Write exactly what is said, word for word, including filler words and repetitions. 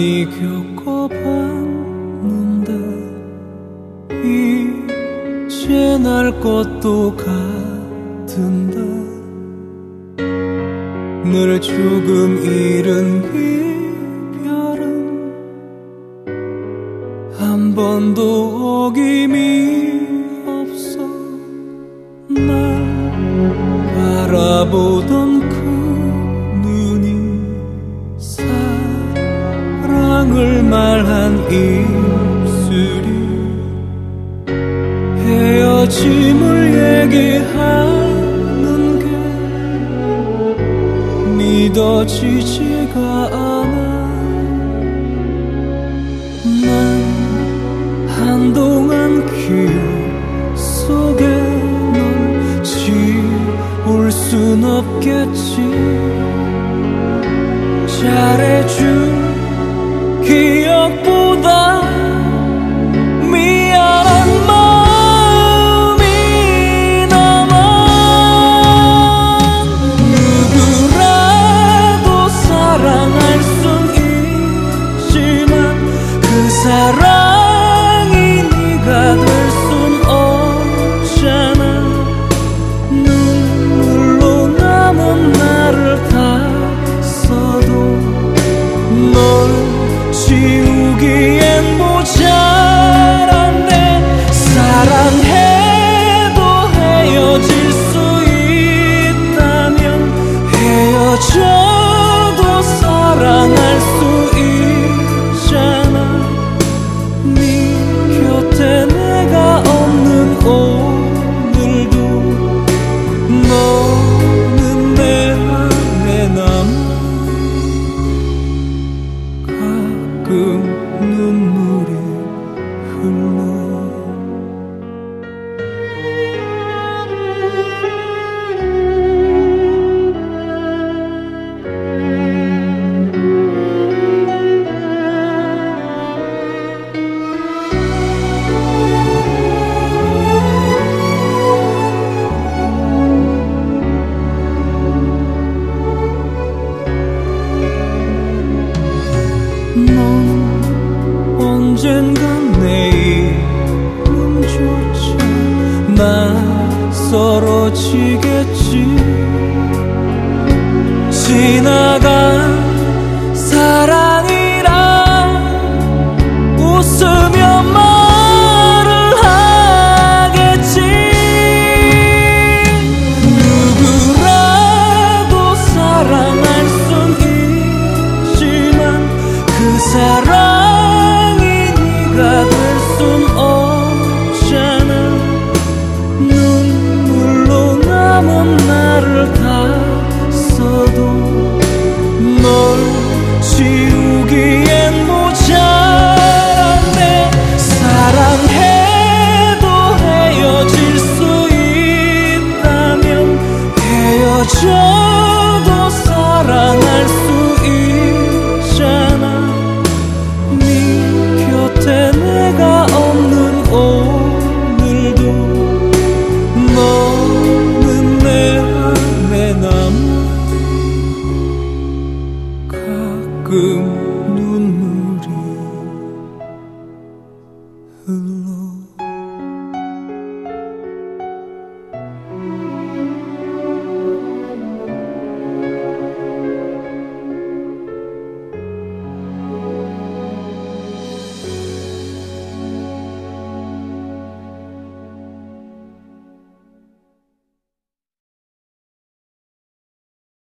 많이 겪어봤는데 이제 날 것도 같은데 늘 조금 잃은 이별은 한 번도 어김이 없어. 날 바라보던 그 눈이 사랑을 말한 입술이 헤어짐을 얘기하는 게 믿어지지가 않아. 난 한동안 기억 속에 널 지울 순 없겠지. 잘해준 기억보다 미안한 마음이 남아. 누구라도 사랑할 순 있지만 그 사랑이 네가 될 순 없잖아. 눈물로 남은 나를 다 널 지우기엔 모자란데 사랑해도 헤어질 수 있다면 헤어져도 사랑할 수 있잖아. 네 곁에 내가 없는 오늘도 너는 내 안에 남아. 가끔 눈물이 흘러. 넌 언젠간 내 이름조차 낯설어지겠지. 지나